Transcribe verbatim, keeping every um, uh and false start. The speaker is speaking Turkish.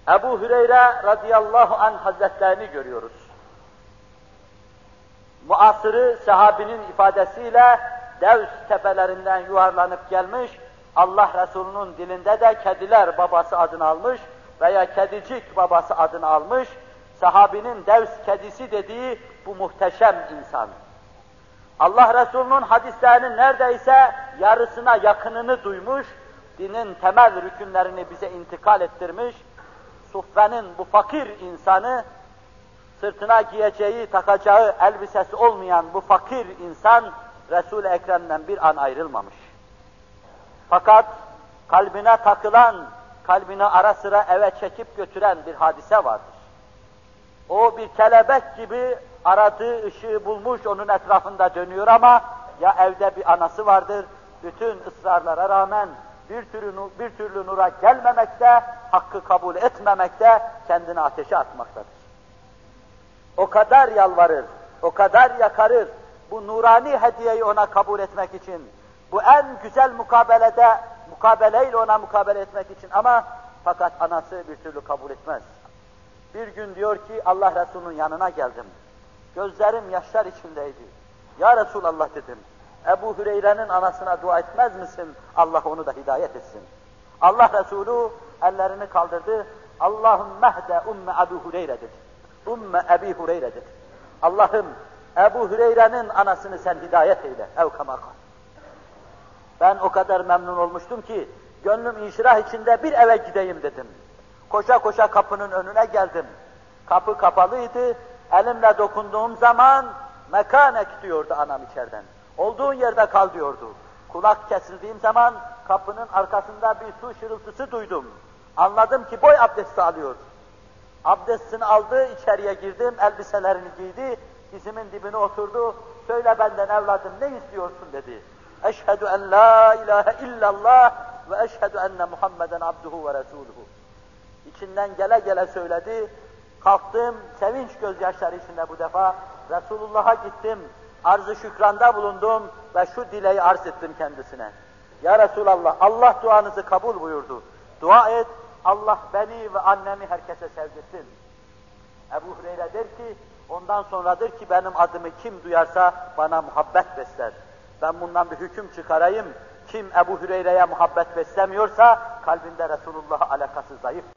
Ebu Hüreyre radıyallahu anh hazretlerini görüyoruz. Muasırı sahabinin ifadesiyle Devs tepelerinden yuvarlanıp gelmiş, Allah Resulü'nün dilinde de kediler babası adını almış veya kedicik babası adını almış, sahabinin Devs kedisi dediği bu muhteşem insan. Allah Resulü'nün hadislerinin neredeyse yarısına yakınını duymuş, dinin temel rükünlerini bize intikal ettirmiş, suffenin bu fakir insanı, sırtına giyeceği, takacağı elbisesi olmayan bu fakir insan, Resul-i Ekrem'den bir an ayrılmamış. Fakat kalbine takılan, kalbine ara sıra eve çekip götüren bir hadise vardır. O bir kelebek gibi aradığı ışığı bulmuş, onun etrafında dönüyor ama ya evde bir anası vardır, bütün ısrarlara rağmen bir türlü, bir türlü nura gelmemekte, hakkı kabul etmemekte, kendini ateşe atmaktadır. O kadar yalvarır, o kadar yakarır, bu nurani hediyeyi ona kabul etmek için, bu en güzel mukabelede, mukabeleyle ona mukabele etmek için ama fakat anası bir türlü kabul etmez. Bir gün diyor ki Allah Resulü'nün yanına geldim. Gözlerim yaşlar içindeydi. Ya Resulallah dedim. Ebu Hüreyre'nin anasına dua etmez misin? Allah onu da hidayet etsin. Allah Resulü ellerini kaldırdı. Allahümme hde umme Ebu Hüreyre dedi. Umme Ebi Hüreyre dedi. Allah'ım Ebu Hüreyre'nin anasını sen hidayet eyle. Ev kama kal. Ben o kadar memnun olmuştum ki gönlüm inşirah içinde bir eve gideyim dedim. Koşa koşa kapının önüne geldim. Kapı kapalıydı. Elimle dokunduğum zaman mekanek diyordu anam içeriden. Olduğun yerde kal diyordu. Kulak kesildiğim zaman kapının arkasında bir su şırıltısı duydum. Anladım ki boy abdesti alıyor. Abdestini aldı, içeriye girdim, elbiselerini giydi, dizimin dibine oturdu. Söyle benden evladım ne istiyorsun dedi. Eşhedü en la ilahe illallah ve eşhedü enne Muhammeden abduhu ve resuluhu. İçinden gele gele söyledi. Kalktım, sevinç gözyaşları içinde bu defa Resulullah'a gittim, arz-ı şükranda bulundum ve şu dileği arz ettim kendisine. Ya Resulallah, Allah duanızı kabul buyurdu. Dua et, Allah beni ve annemi herkese sevdirsin. Ebu Hüreyre der ki, ondan sonradır ki benim adımı kim duyarsa bana muhabbet besler. Ben bundan bir hüküm çıkarayım, kim Ebu Hüreyre'ye muhabbet beslemiyorsa kalbinde Resulullah'a alakası zayıf.